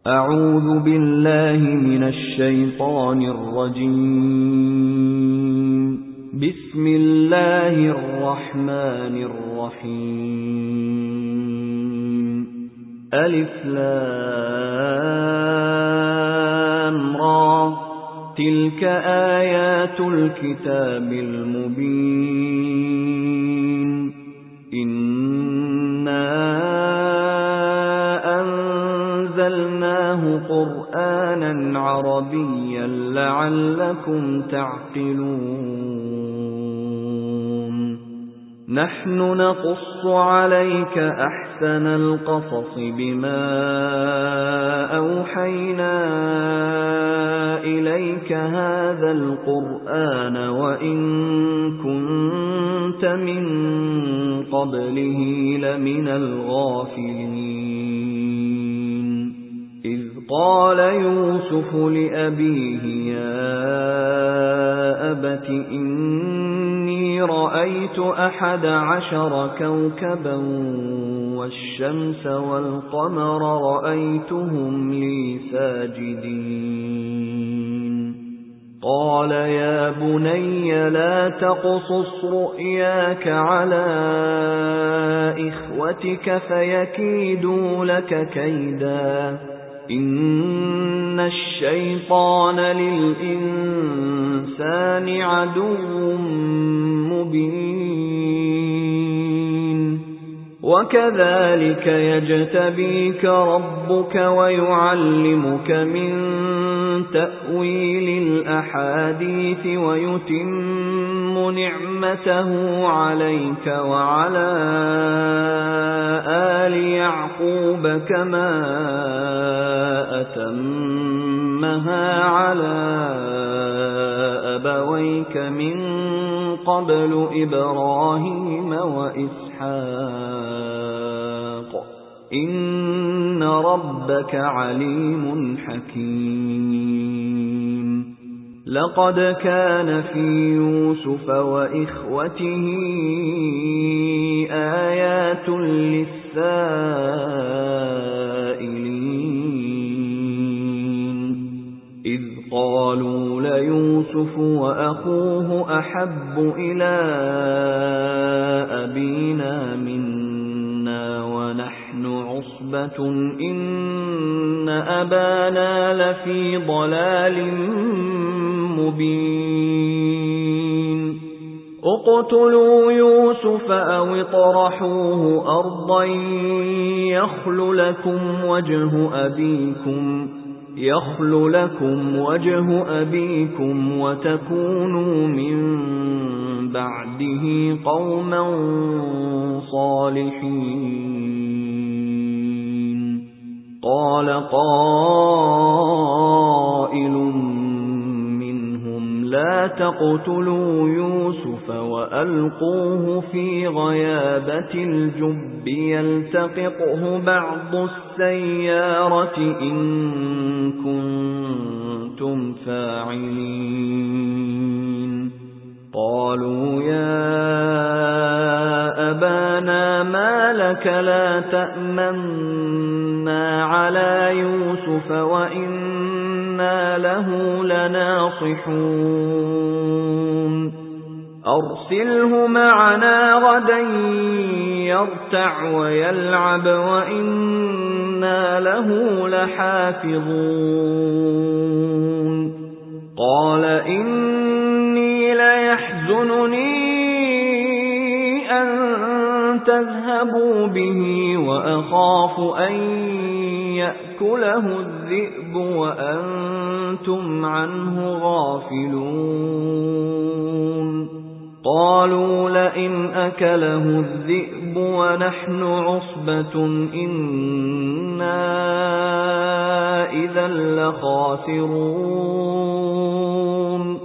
أعوذ بالله من الشيطان الرجيم. بسم الله الرحمن الرحيم. ألف لام را تلك آيات الكتاب المبين. إنا أنزلناه قرآنا عربيا لعلكم تعقلون. نحن نقص عليك أحسن القصص بما أوحينا إليك هذا القرآن وإن كنت من قبله لمن الغافلين. إذ قال يوسف لأبيه يا أبت إني رأيت 11 كوكبا والشمس والقمر رأيتهم لي ساجدين. قال يا بني لا تقصص رؤياك على إخوتك فيكيدوا لك كيدا. إن الشيطان للإنسان عدو مبين. وكذلك يجتبيك ربك ويعلمك من تأويل الأحاديث ويتم نعمته عليك وعلى آل يعقوب كما أتمها على أبويك من قبل إبراهيم وإسحاق إن ربك عليم حكيم. لقد كان في يوسف وإخوته آيات للسائلين. إذ قالوا ليوسف وأخوه أحب إلى أبينا منا ونحن عصبة إن أبانا لفي ضلال مبين. اقتلوا يوسف أو اطرحوه أرضا يخل لكم وجه أبيكم وتكونوا من بعده قوما صالحين. قال قائل منهم لا تقتلوا يوسف وألقوه في غيابة الجب يلتقطه بعض السيارة إن كنتم فاعلين. قالوا يا أبانا ما لك لا تأمنا على يوسف وإنا له لناصحون. أرسله معنا غدا يرتع ويلعب وإنا له لحافظون. قال إني ليحزنني أن تذهبوا به وأخاف أن يأكله الذئب وأنتم عنه غافلون. قالوا لئن أكله الذئب ونحن عصبة إنا إذا لخاسرون.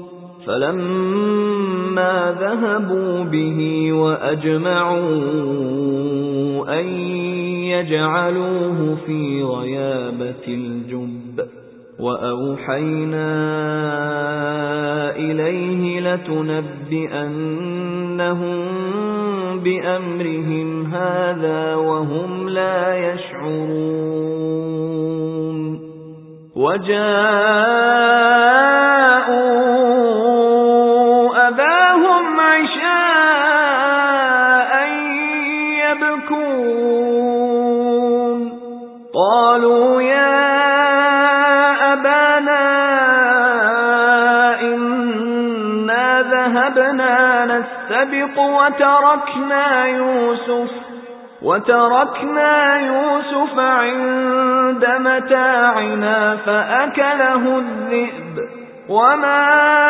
فلما ذهبوا به وأجمعوا أن يجعلوه في غيابة الجب وأوحينا إليه لتنبئنهم بأمرهم هذا وهم لا يشعرون وجاءوا أباهم عشاء يبكون قالوا يا أبانا إنا ذهبنا نستبق وتركنا يوسف عند متاعنا فأكله الذئب وما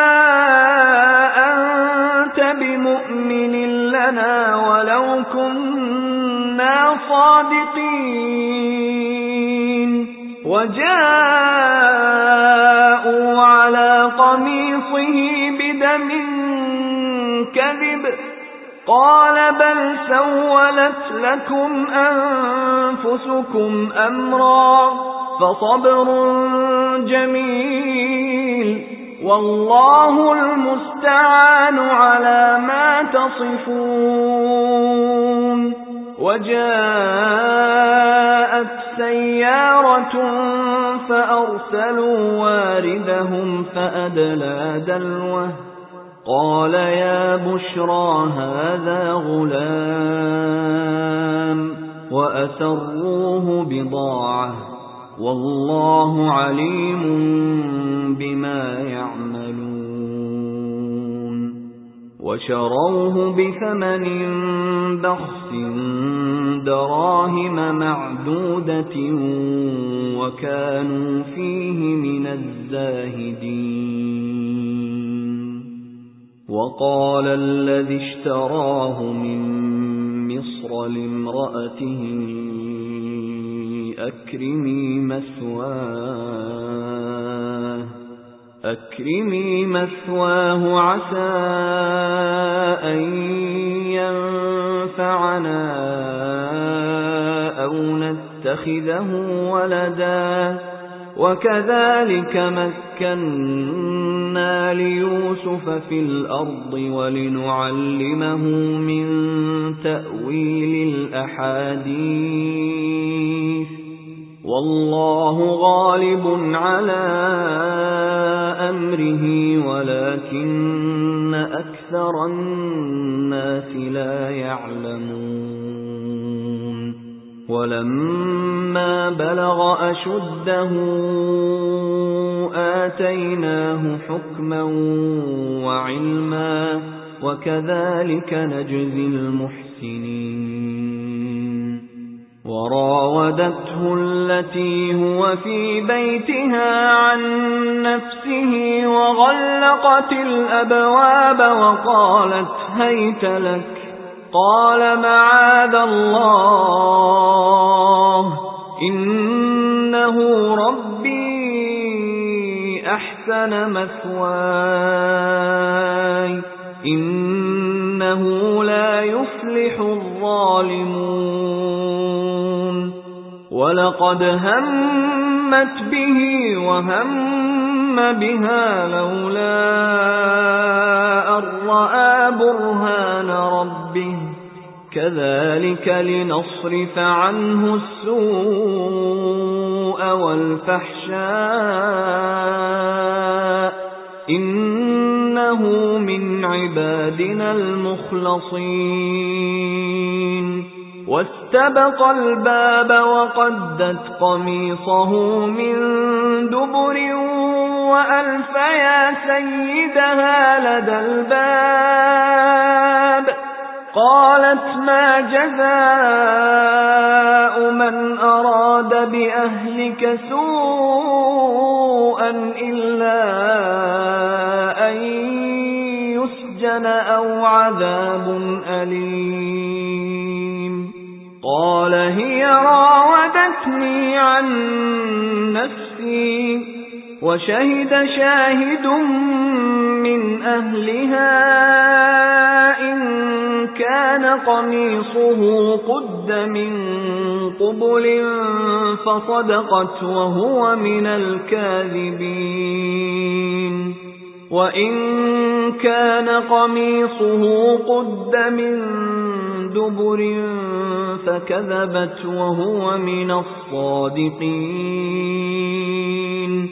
أنت بمؤمن لنا ولو كنا صادقين وجاءوا على قميصه بدم كذب قال بل سولت لكم أنفسكم أمرا فصبر جميل والله المستعان على ما تصفون وجاءت سيارة فأرسلوا واردهم فأدلى دلوه قال يا بشرى هذا غلام وأسروه بضاعة والله عليم بما يعملون وشروه بثمن بخس دراهم معدودة وكانوا فيه من الزاهدين وقال الذي اشتراه من مصر لامرأته أكرمي مثواه عسى أن ينفعنا أو نتخذه ولدا وكذلك مكنا ليوسف في الأرض ولنعلمه من تأويل الأحاديث والله غالب على أمره ولكن أكثر الناس لا يعلمون ولما بلغ أشده آتيناه حكما وعلما وكذلك نجزي المحسنين وراودته التي هو في بيتها عن نفسه وغلقت الأبواب وقالت هيت لك قال معاذ الله إنه ربي أحسن مثواي إنه لا يفلح الظالمون ولقد همت به وهم بها لولا أن رأى برهان ربه كذلك لنصرف عنه السوء والفحشاء إنه من عبادنا المخلصين واستبق الباب وقدت قميصه من دبر وألف يا سيدها لدى الباب قالت ما جزاء من أراد بأهلك سوءا إلا أن يسجن أو عذاب أليم قال هي راودتني عن نفسي وشهد شاهد من أهلها إن كان قميصه قد من قبل فصدقت وهو من الكاذبين وإن كان قميصه قد من دبر فكذبت وهو من الصادقين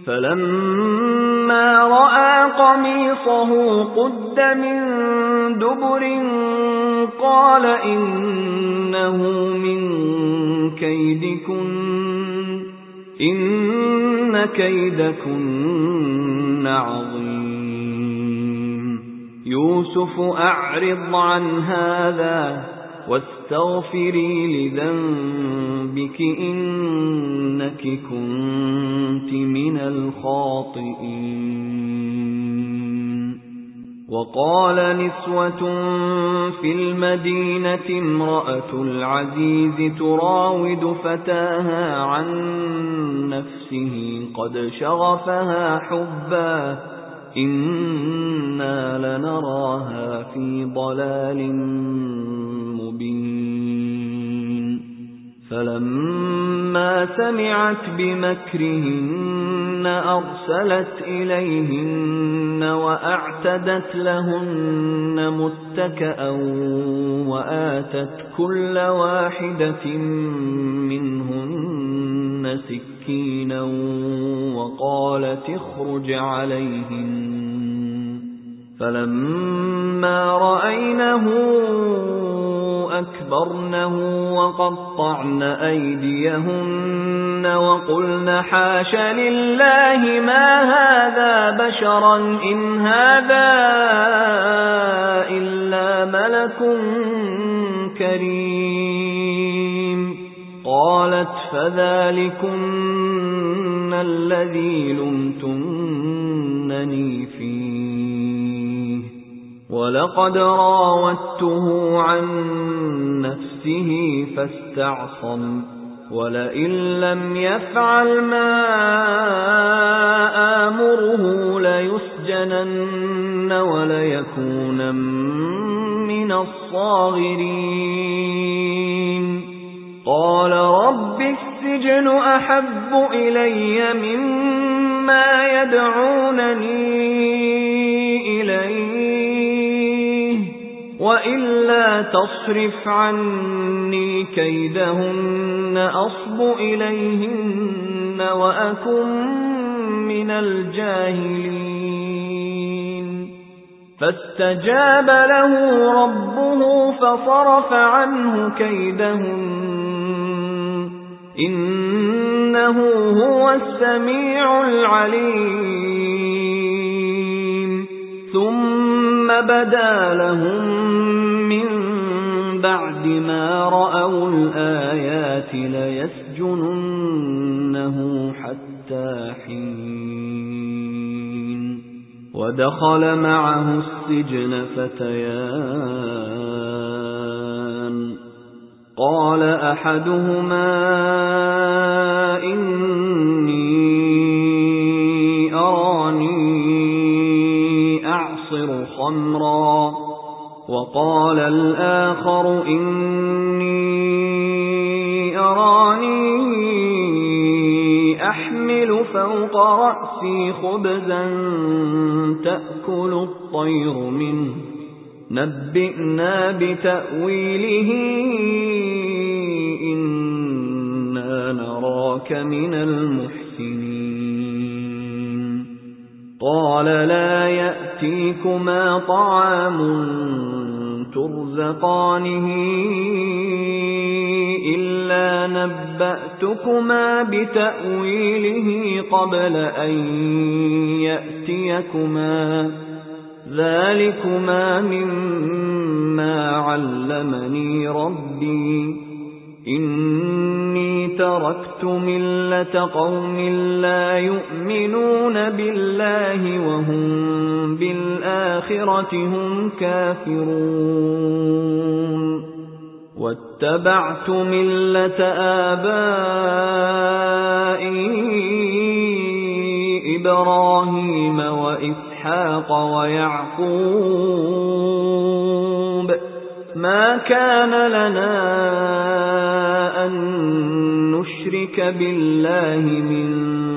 فَلَمَّا رَأَى قَمِيصَهُ قُدَّ مِن دُبُرٍ قَالَ إِنَّهُ مِن كَيْدِكُنَّ إِنَّ كَيْدَكُنَّ عَظِيمٌ يُوسُفُ أَعْرِضْ عَنْ هَذَا وَاسْتَغْفِرِي لِذَنبِكِ إِنَّكِ كُنتِ مِنَ الْخَاطِئِينَ وَقَالَ نِسْوَةٌ فِي الْمَدِينَةِ امْرَأَتُ الْعَزِيزِ تُرَاوِدُ فَتَاهَا عَن نَّفْسِهِ قَدْ شَغَفَهَا حُبًّا إِنَّا لَنَرَاهَا فِي ضَلَالٍ مُبِينٍ فَلَمَّا سَمِعَتْ بِمَكْرِهِنَّ أَرْسَلَتْ إِلَيْهِنَّ وَأَعْتَدَتْ لَهُنَّ مُتَّكَأً وَآتَتْ كُلَّ واحدة مِنْهُنَّ سِكِّينًا وَقَالَتِ اخْرُجْ عَلَيْهِنَّ فَلَمَّا رَأَيْنَهُ أَكْبَرْنَهُ وَقَطَّعْنَ أَيْدِيَهُنَّ وَقُلْنَ حَاشَ لِلَّهِ مَا هَذَا بَشَرًا إِنْ هَذَا إِلَّا مَلَكٌ كَرِيمٌ قَالَتْ فَذَلِكُنَّ الَّذِي لُمْتُنَّنِي فِيهِ وَلَقَدْ رَاوَدتُّهُ عَن نَّفْسِهِ فَاسْتَعْصَمَ وَلَئِن لَّمْ يَفْعَلْ مَا آمُرُهُ لَيُسْجَنَنَّ وَلَيَكُونًا مِّنَ الصَّاغِرِينَ قَالَ رَبِّ السِّجْنُ أَحَبُّ إِلَيَّ مِمَّا يَدْعُونَنِي إِلَيْهِ وَإِلَّا تَصْرِفْ عَنِّي كَيْدَهُنَّ أَصْبُ إِلَيْهِنَّ وَأَكُن مِّنَ الْجَاهِلِينَ فَاسْتَجَابَ لَهُ رَبُّهُ فَصَرَفَ عَنْهُ كَيْدَهُنَّ إِنَّهُ هُوَ السَّمِيعُ الْعَلِيمُ ثُمَّ بَدَا لَهُم مِّن بَعْدِ مَا رَأَوُا الْآيَاتِ لَيَسْجُنُنَّهُ حَتَّىٰ حِينٍ وَدَخَلَ مَعَهُ السِّجْنَ فَتَيَانِ قَالَ أَحَدُهُمَا إِنِّي أَرَانِي أَعْصِرُ خَمْرًا وَقَالَ الْآخَرُ إِنِّي أَرَانِي أَحْمِلُ فَوْقَ رَأْسِي خُبْزًا تَأْكُلُ الطَّيْرُ مِنْهُ نَبِّئْنَا بِتَأْوِيلِهِ إِنَّا نَرَاكَ مِنَ الْمُحْسِنِينَ قَالَ لا يَأْتِيكُمَا طَعَامٌ تُرْزَقَانِهِ إِلَّا نَبَّأْتُكُمَا بِتَأْوِيلِهِ قَبْلَ أَن يَأْتِيَكُمَا ذَلِكُمَا مِمَّا عَلَّمَنِي رَبِّي إِنِّي تَرَكْتُ مِلَّةَ قَوْمٍ لَّا يُؤْمِنُونَ بِاللَّهِ وَهُمْ بِالْآخِرَةِ هُمْ كَافِرُونَ وَاتَّبَعْتُ مِلَّةَ آبَائِي إِبْرَاهِيمَ وَإِسْحَاقَ وَيَعْقُوبَ مَا كَانَ لَنَا أَن نُّشْرِكَ بِاللَّهِ مِن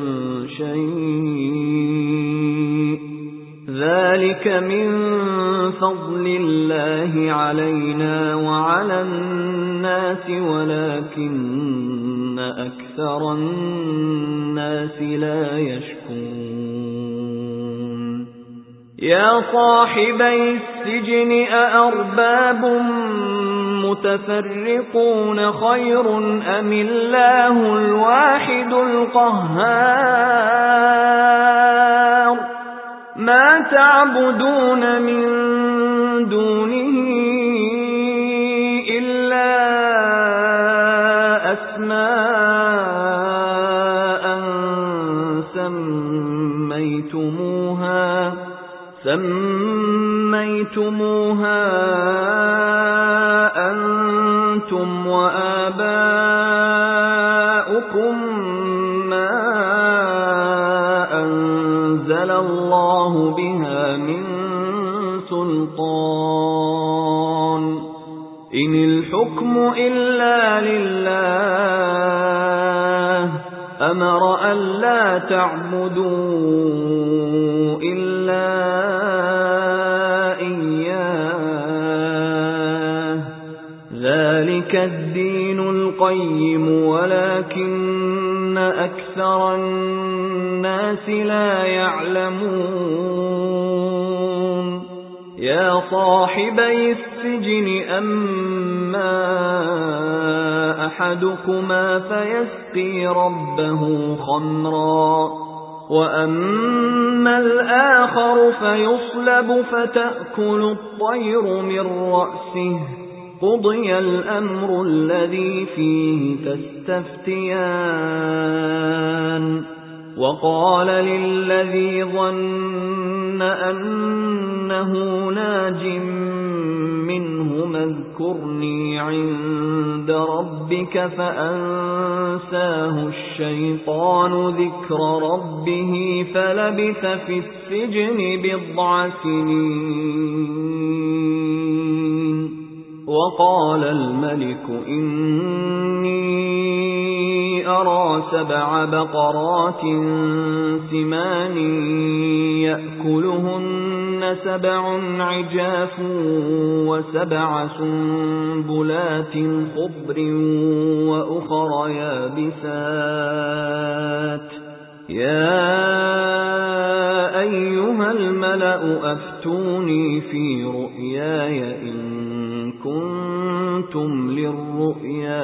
شَيْءٍ ذَلِكَ مِن فَضْلِ اللَّهِ عَلَيْنَا وَعَلَى النَّاسِ وَلَكِنَّ أكثر الناس لا يشكرون يا صاحبي السجن أأرباب متفرقون خير أم الله الواحد القهار ما تعبدون من دونه إلا أسماء سميتموها أنتم وآباؤكم ما أنزل الله بها من سلطان إن الحكم إلا لله أمر ألا تعبدوا إلا إياه ذلك الدين القيم ولكن أكثر الناس لا يعلمون يا صاحبي السجن أما أحدكما فيسقي ربه خمرا وأما الآخر فيصلب فتأكل الطير من رأسه قضي الأمر الذي فيه تستفتيان وقال للذي ظن أنه ناج منه اذكرني عند ربك فأنساه الشيطان ذكر ربه فلبث في السجن بضع سنين وقال الملك إني أرى 7 بقرات سمان يأكلهن 7 عجاف و7 سنبلات خضر وأخر يابسات يا أيها الملأ أفتوني في رؤياي إن كنتم للرؤيا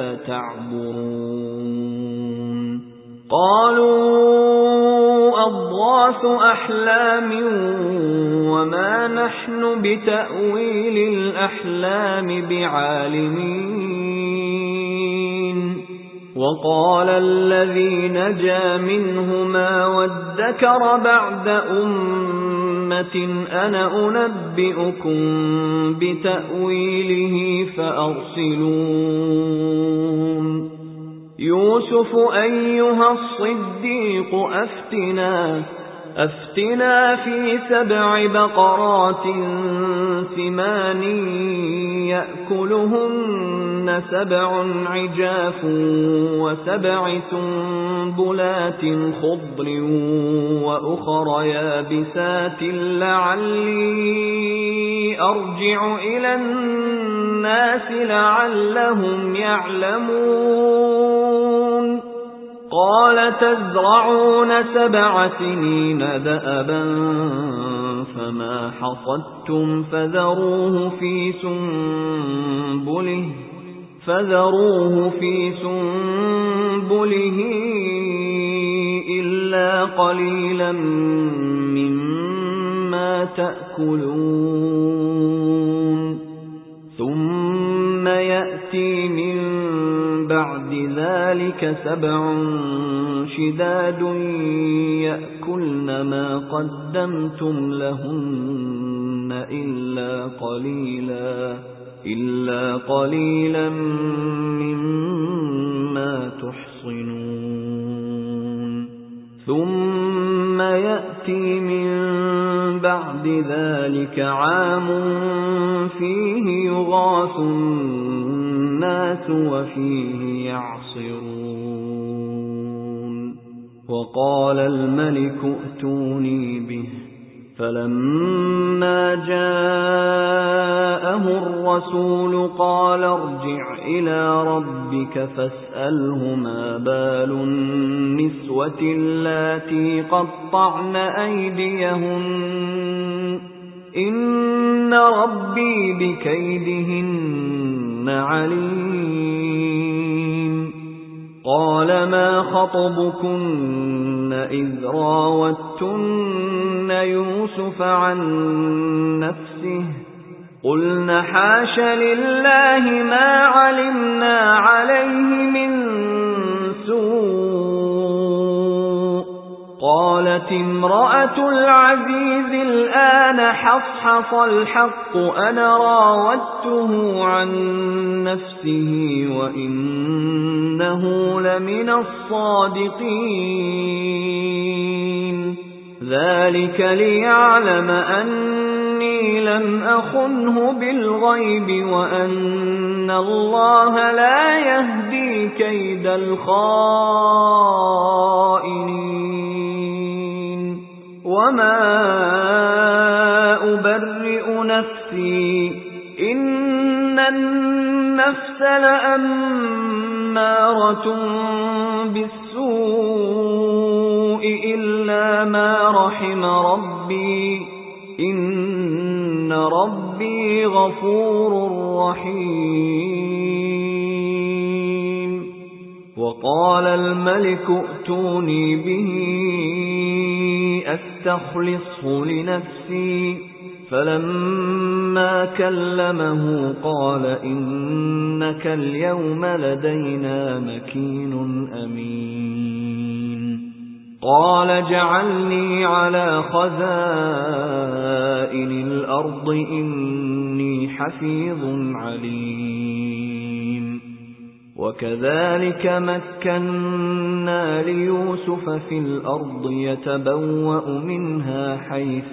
تعبرون قالوا أضغاث أحلام وما نحن بتأويل الأحلام بعالمين وقال الذي نجا منهما وادكر بعد أمة أنا أنبئكم بتأويله فأرسلون يوسف أيها الصديق أفتنا في 7 بقرات ثمان يأكلهن 7 عجاف و7 سنبلات خضر وأخر يابسات لعلي أرجع إلى الناس لعلهم يعلمون قال تزرعون 7 سنين دأبا فما حصدتم فذروه في سنبله إلا قليلا مما تأكلون ثم يأتي من بعد ذلك 7 شداد يأكلن ما قدمتم لهن إلا قليلا مما تحصنون ثم يأتي من بعد ذلك عام فيه يغاث الناس وفيه يعصرون وقال الملك ائتوني به فَلَمَّا جَاءَهُ الرَّسُولُ قَالَ ارْجِعْ إِلَى رَبِّكَ فَاسْأَلْهُ مَا بَالُ النِّسْوَةِ اللَّاتِي قَطَّعْنَ أَيْدِيَهُنَّ إِنَّ رَبِّي بِكَيْدِهِنَّ عَلِيمٌ قَالَ مَا خَطْبُكُنَّ إِذْ رَاوَدتُّنَّ يُوسُفَ عَن نَّفْسِهِ قُلْنَ حَاشَ لِلَّهِ مَا عَلِمْنَا عَلَيْهِ مِن سُوءٍ قَالَتِ امْرَأَتُ الْعَزِيزِ الْآنَ حَصْحَصَ الْحَقُّ أَنَا رَاوَدتُّهُ عَن نَّفْسِهِ وَإِنَّهُ لَمِنَ الصَّادِقِينَ ذَلِكَ لِيَعْلَمَ أَنِّي لَمْ أَخُنْهُ بِالْغَيْبِ وَأَنَّ اللَّهَ لَا يَهْدِي كَيْدَ الْخَائِنِينَ وَمَا أُبَرِّئُ نَفْسِي إِنَّ النَّفْسَ لَأَمَّارَةٌ بِالسُّوءِ إِلَّا مَا رَحِمَ رَبِّي إِنَّ رَبِّي غَفُورٌ رَّحِيمٌ وَقَالَ الْمَلِكُ ائْتُونِي بِهِ أَسْتَخْلِصْهُ لِنَفْسِي فَلَمَّا كَلَّمَهُ قَالَ إِنَّكَ الْيَوْمَ لَدَيْنَا مَكِينٌ أَمِينٌ قَالَ اجْعَلْنِي عَلَى خَزَائِنِ الْأَرْضِ إِنِّي حَفِيظٌ عَلِيمٌ وَكَذَلِكَ مَكَّنَّا لِيُوسُفَ فِي الْأَرْضِ يَتَبَوَّأُ مِنْهَا حَيْثُ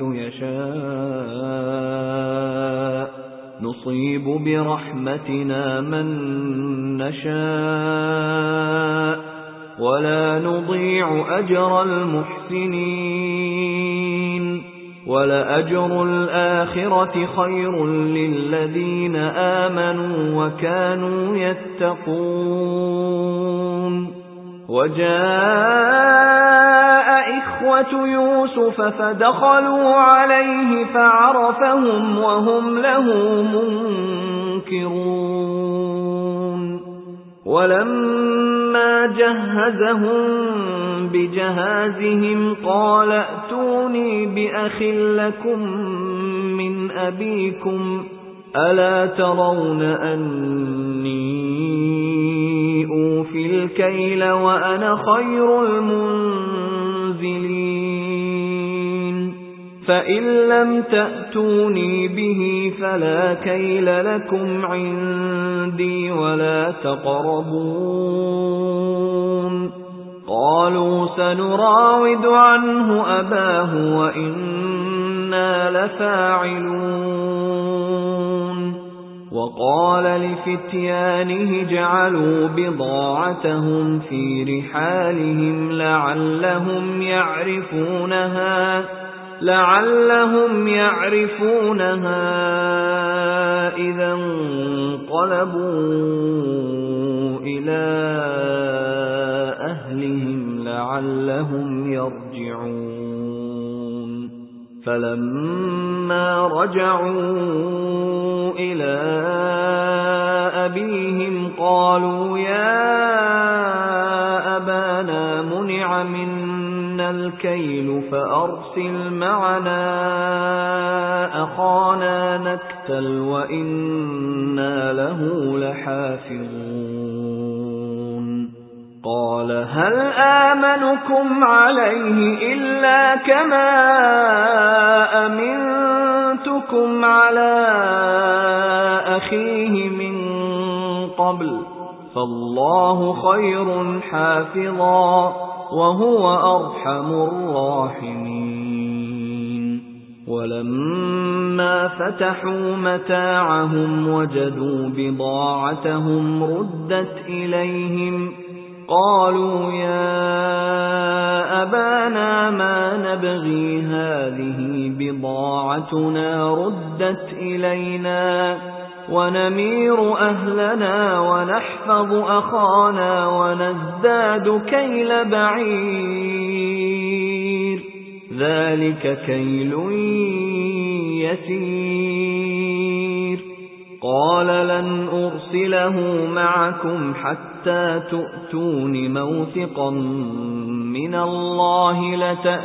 يَشَاءُ نُصِيبُ بِرَحْمَتِنَا مَن نَّشَاءُ وَلَا نُضِيعُ أَجْرَ الْمُحْسِنِينَ وَلَأَجْرُ الْآخِرَةِ خَيْرٌ لِّلَّذِينَ آمَنُوا وَكَانُوا يَتَّقُونَ وَجَاءَ إِخْوَةُ يُوسُفَ فَدَخَلُوا عَلَيْهِ فَعَرَفَهُمْ وَهُمْ لَهُ مُنكِرُونَ وَلَمَّا جَهَّزَهُم بِجَهَازِهِمْ قَالَ ائْتُونِي بِأَخٍ لَّكُم مِّنْ أَبِيكُمْ أَلَا تَرَوْنَ أَنِّي أُوفِي الْكَيْلَ وَأَنَا خَيْرُ الْمُنزِلِينَ فَإِن لَّمْ تَأْتُونِي بِهِ فَلَا كَيْلَ لَكُمْ عِندِي وَلَا تَقْرَبُونِ قَالُوا سَنُرَاوِدُ عَنْهُ أَبَاهُ وَإِنَّا لَفَاعِلُونَ وَقَالَ لِفِتْيَانِهِ اجْعَلُوا بِضَاعَتَهُمْ فِي رِحَالِهِمْ لَعَلَّهُمْ يَعْرِفُونَهَا إِذَا انقَلَبُوا إِلَى أَهْلِهِمْ لَعَلَّهُمْ يَرْجِعُونَ فَلَمَّا رَجَعُوا إِلَى أَبِيهِمْ قَالُوا يَا أَبَانَا مُنِعَ مِنَّا الْكَيْلُ فَأَرْسِلْ مَعَنَا أَخَانَا نَكْتَلْ وَإِنَّا لَهُ لَحَافِظُونَ قَالَ هَلْ آمَنُكُمْ عَلَيْهِ إِلَّا كَمَا أَمِنتُكُمْ عَلَى أَخِيهِ مِنْ قَبْلُ فَاللَّهُ خَيْرٌ حَافِظًا وَهُوَ أَرْحَمُ الرَّاحِمِينَ وَلَمَّا فَتَحُوا مَتَاعَهُمْ وَجَدُوا بِضَاعَتَهُمْ رُدَّتْ إِلَيْهِمْ قَالُوا يَا أبانا ما نبغي هذه بضاعتنا ردت إلينا ونمير أهلنا ونحفظ أخانا ونزداد كيل بعير ذلك كيل يسير قال لن أرسله معكم حتى تؤتون موثقا من الله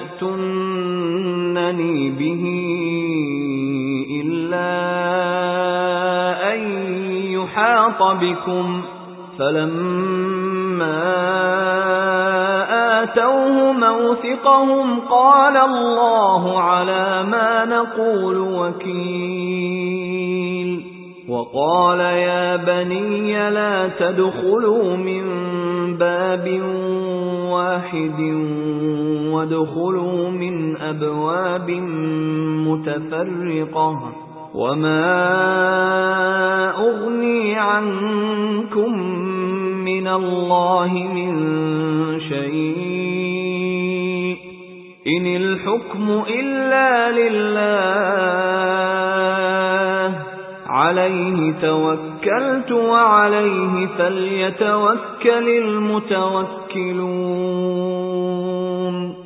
لتأتونني به إلا أن يحاط بكم فلما آتوه موثقهم قال الله على ما نقول وكيل وقال يا بني لا تدخلوا من باب واحد وادخلوا من أبواب متفرقة وما أغني عنكم من الله من شيء إن الحكم إلا لله عليه توكلت وعليه فليتوكل المتوكلون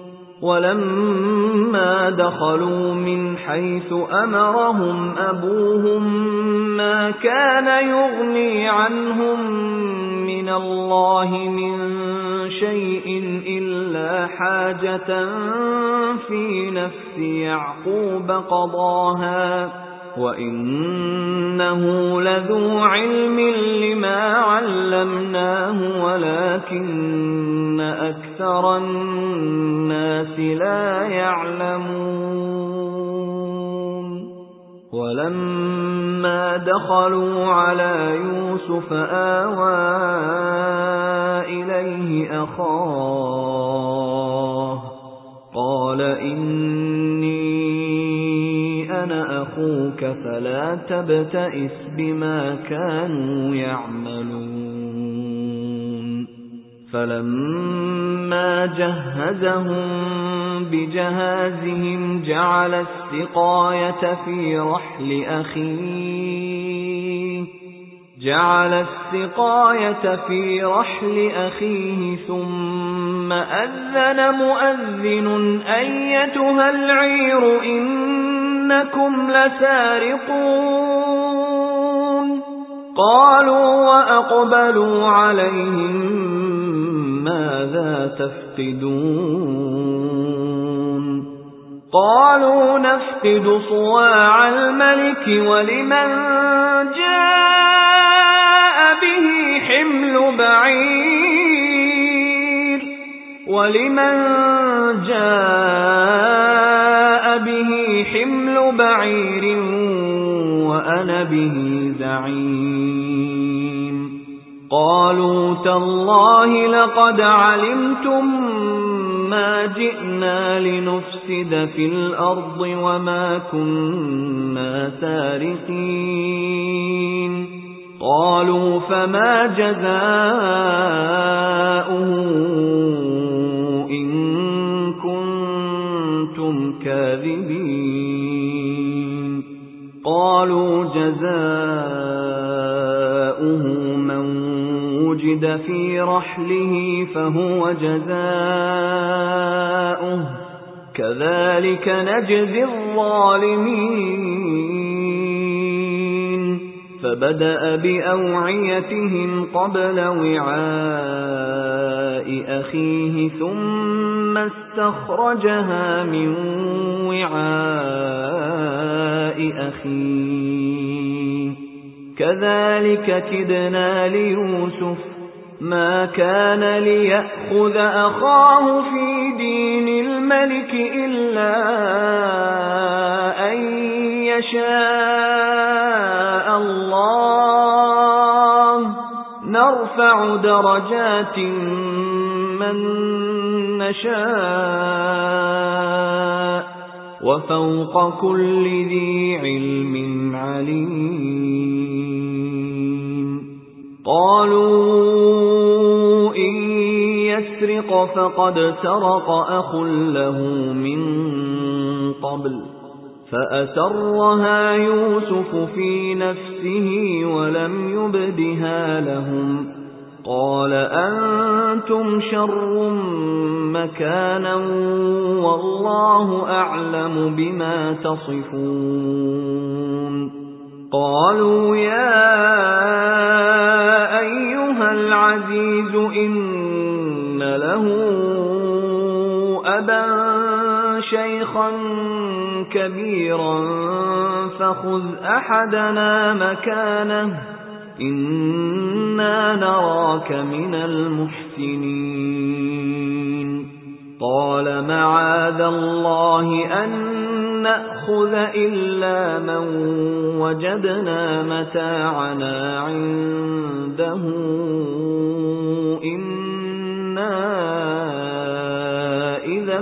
ولما دخلوا من حيث أمرهم أبوهم ما كان يغني عنهم من الله من شيء إلا حاجة في نفس يعقوب قضاها وإنه لذو علم لما علمناه ولكن أكثر الناس لا يعلمون ولما دخلوا على يوسف آوى إليه أخاه قال إني أنا أخوك فلا تبتئس بما كانوا يعملون فلما جهزهم بجهازهم جعل السقاية في رحل أخيه ثم أذن مؤذن أيتها العير إنكم لسارقون قالوا وأقبلوا عليهم ماذا تفقدون قالوا نفقد صواع الملك ولمن جاء به حمل بعير وأنا به زعيم قالوا تالله لقد علمتم ما جئنا لنفسد في الأرض وما كنا سارقين قالوا فما جزاؤه إن كنتم كاذبين قالوا جزاؤه من وجد في رحله فهو جزاؤه كذلك نجزي الظالمين فبدأ بأوعيتهم قبل وعاء أخيه ثم استخرجها من وعاء أخيه كذلك كدنا ليوسف ما كان ليأخذ أخاه في دين الملك إلا أن يشاء الله نرفع درجات من نشاء وفوق كل ذي علم عليم قالوا إن يسرق فقد سرق أخ له من قبل فأسرها يوسف في نفسه ولم يبدها لهم قال أنتم شر مكانا والله أعلم بما تصفون قالوا يا أيها العزيز إن له أبا شيخا كبيرا فخذ أحدنا مكانه إنا نراك من المحسنين قال معاذ الله أن نأخذ إلا من وجدنا متاعنا عنده إنا إذا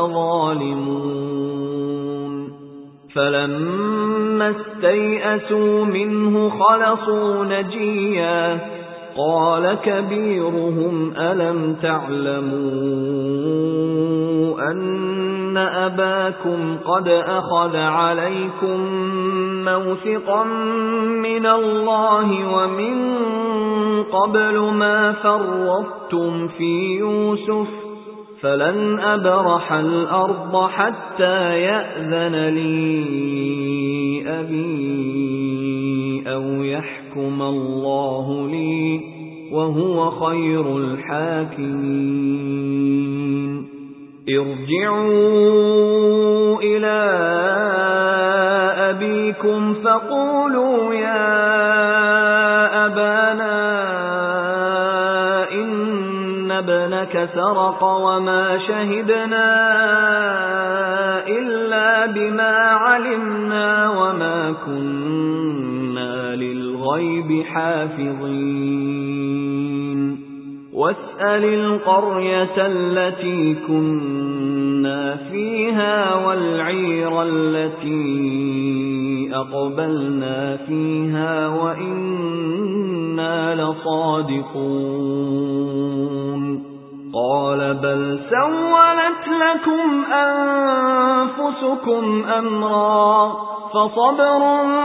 لظالمون فلما استيئسوا منه خلصوا نجيا قال كبيرهم ألم تعلموا أن أباكم قد أخذ عليكم موثقا من الله ومن قبل ما فرطتم في يوسف فلن أبرح الأرض حتى يأذن لي أبي أو يحكم الله لي وهو خير الحاكمين ارجعوا إلى أبيكم فقولوا يا أبانا إن ابنك سرق وما شهدنا إلا بما علمنا وما كنا للغيب حافظين واسأل القرية التي كنا فيها والعير التي أقبلنا فيها وإنا لصادقون قال بل سولت لكم أنفسكم أمرا فصبر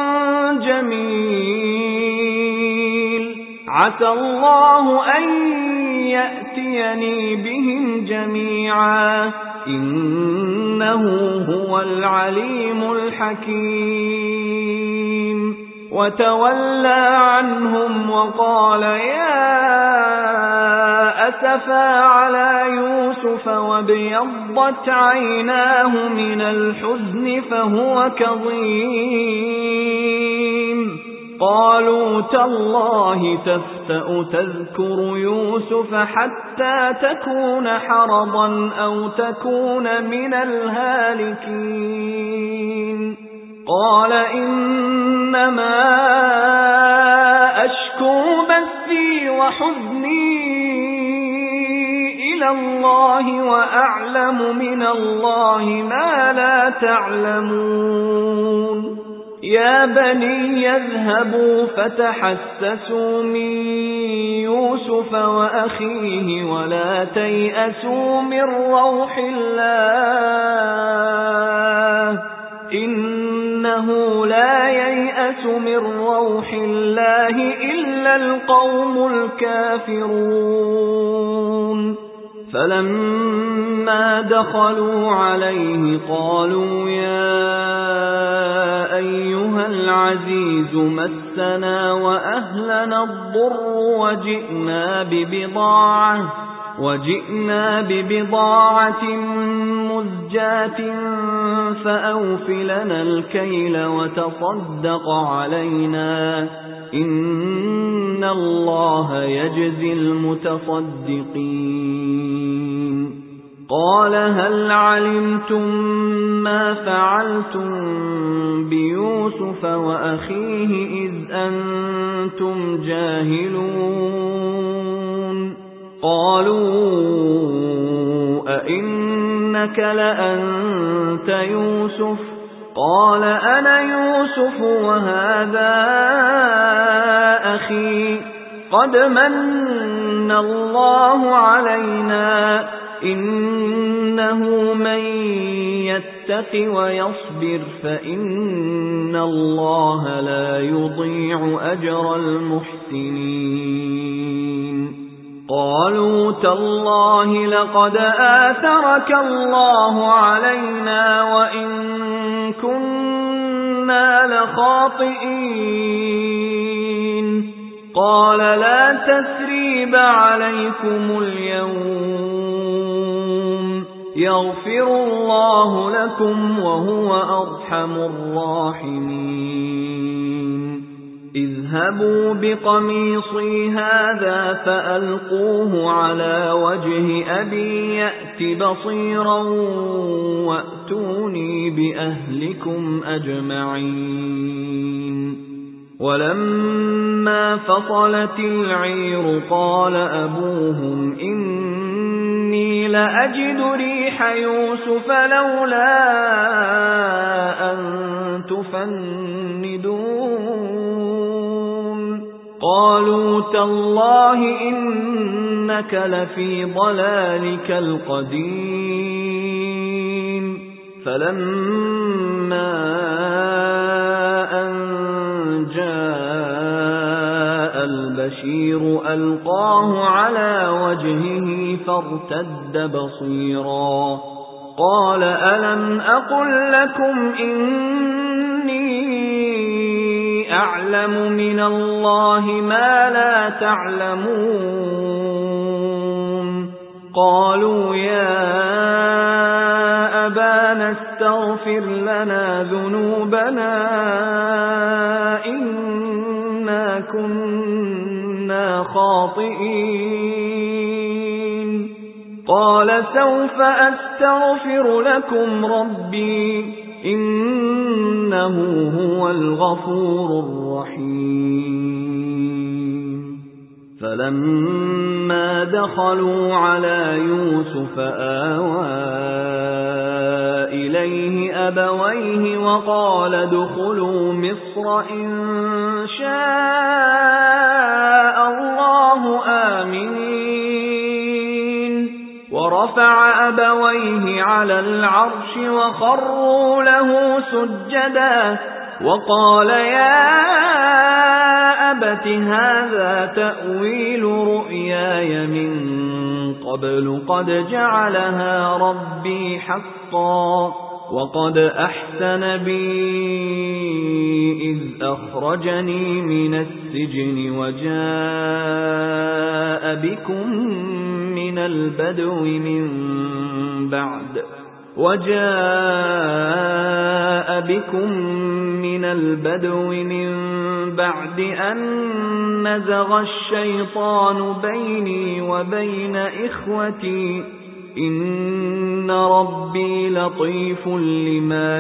جميل عسى الله أن يأتيني بهم جميعا إنه هو العليم الحكيم وتولى عنهم وقال يا أسفا على يوسف وابيضت عيناه من الحزن فهو كظيم قالوا تالله تفتأ تذكر يوسف حتى تكون حرضا أو تكون من الهالكين قال إنما أشكو بثي وحزني إلى الله وأعلم من الله ما لا تعلمون يا بني يذهبوا فتحسسوا من يوسف وأخيه ولا تيأسوا من روح الله إنه لا ييأس من روح الله إلا القوم الكافرون فلما دخلوا عليه قالوا يا أيها العزيز مسنا وأهلنا الضر وجئنا ببضاعة مزجاة فأوف لنا الكيل وتصدق علينا إن الله يجزي المتصدقين قال هل علمتم ما فعلتم بيوسف وأخيه إذ أنتم جاهلون قالوا أئنك لأنت يوسف قال أنا يوسف وهذا أخي قد من مَنَّ اللَّهُ عَلَيْنَا إِنَّهُ مَن يَتَّقِ وَيَصْبِرْ فَإِنَّ اللَّهَ لَا يُضِيعُ أَجْرَ الْمُحْسِنِينَ قالوا تالله لقد آثرك الله علينا وإن كنا لخاطئين قال لا تثريب عليكم اليوم يغفر الله لكم وهو أرحم الراحمين اذهبوا بقميصي هذا فألقوه على وجه أبي يأت بصيرا وأتوني بأهلكم أجمعين ولما فصلت العير قال أبوهم إني لأجد ريح يوسف لولا أن تفندون قالوا تالله إنك لفي ضلالك القديم فلما أن جاء البشير ألقاه على وجهه فارتد بصيرا قال ألم أقل لكم إني أعلم من الله ما لا تعلمون قالوا يا أبانا استغفر لنا ذنوبنا إنا كنا خاطئين قال سوف أستغفر لكم ربي إنه هو الغفور الرحيم فلما دخلوا على يوسف آوى إليه أبويه وقال ادخلوا مصر إن شاء الله آمنين ورفع أبويه على العرش وخروا له سجدا وقال يا أبت هذا تأويل رؤياي من قبل قد جعلها ربي حقا وقد أحسن بي إذ أخرجني من السجن وجاء بكم من البدو من بعد أن نزغ الشيطان بيني وبين إخوتي إن ربي لطيف لما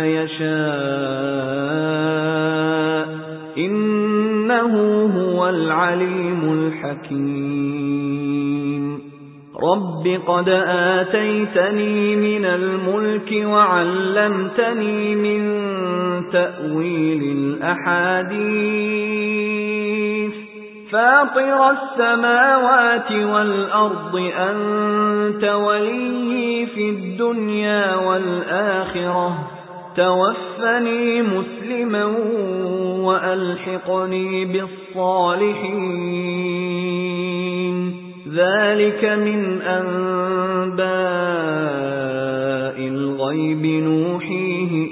يشاء إنه هو العليم الحكيم رب قد آتيتني من الملك وعلمتني من تأويل الأحاديث فاطر السماوات والأرض أنت ولي في الدنيا والآخرة توفني مسلما وألحقني بالصالحين ذلك من أنباء الغيب نوحيه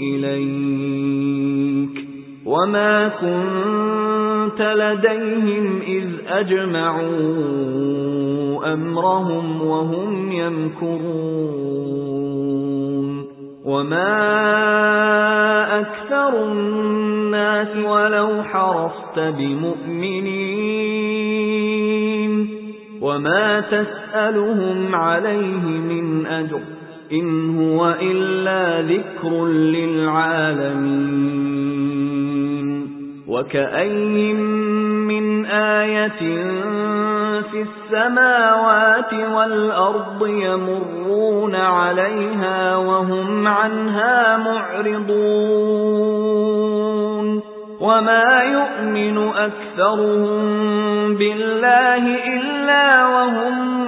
إليك وما كنت لديهم إذ أجمعوا أمرهم وهم يمكرون وما أكثر الناس ولو حرصت بمؤمنين وما تسألهم عليه من أجر إن هو إلا ذكر للعالمين وكأي من آية في السماوات والأرض يمرون عليها وهم عنها معرضون وما يؤمن أكثرهم بالله إلا وهم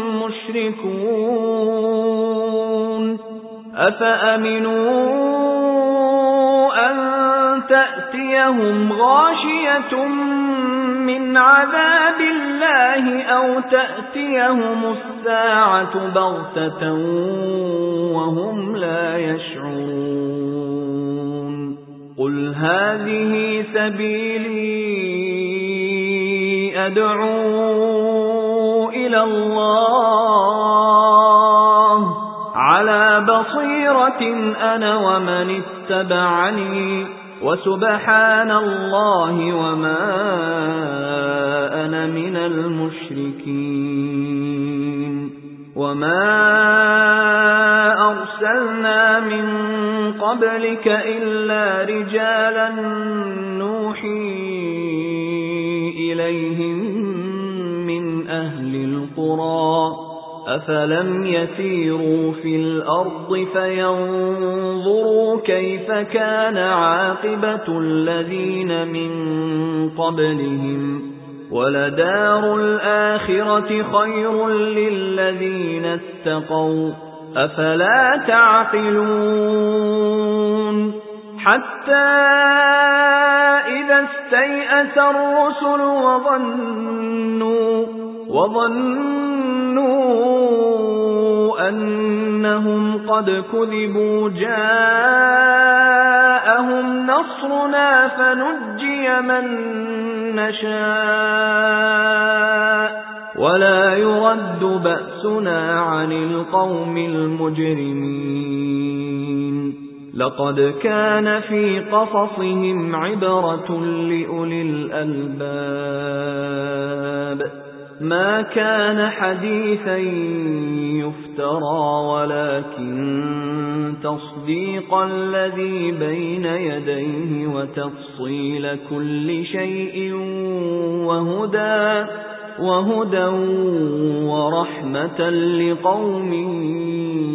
مشركون أفأمنوا أن تأتيهم غاشية من عذاب الله أو تأتيهم الساعة بغتة وهم لا يشعرون قل هذه سبيلي أدعو إلى الله على بصيرة أنا ومن اتبعني وسبحان الله وما أنا من المشركين وما أرسلنا من قبلك إلا رجالا نوحي إليهم من أهل القرى أفلم يسيروا في الأرض فينظروا كيف كان عاقبة الذين من قبلهم ولدار الآخرة خير للذين اتقوا أفلا تعقلون حتى إذا استيأس الرسل وظنوا أنهم قد كذبوا جاءهم نصرنا فنجي من نشاء ولا يرد بأسنا عن القوم المجرمين لقد كان في قصصهم عبرة لأولي الألباب ما كان حديثا يفترى ولكن تصديق الذي بين يديه وتفصيل كل شيء وهدى ورحمة لقوم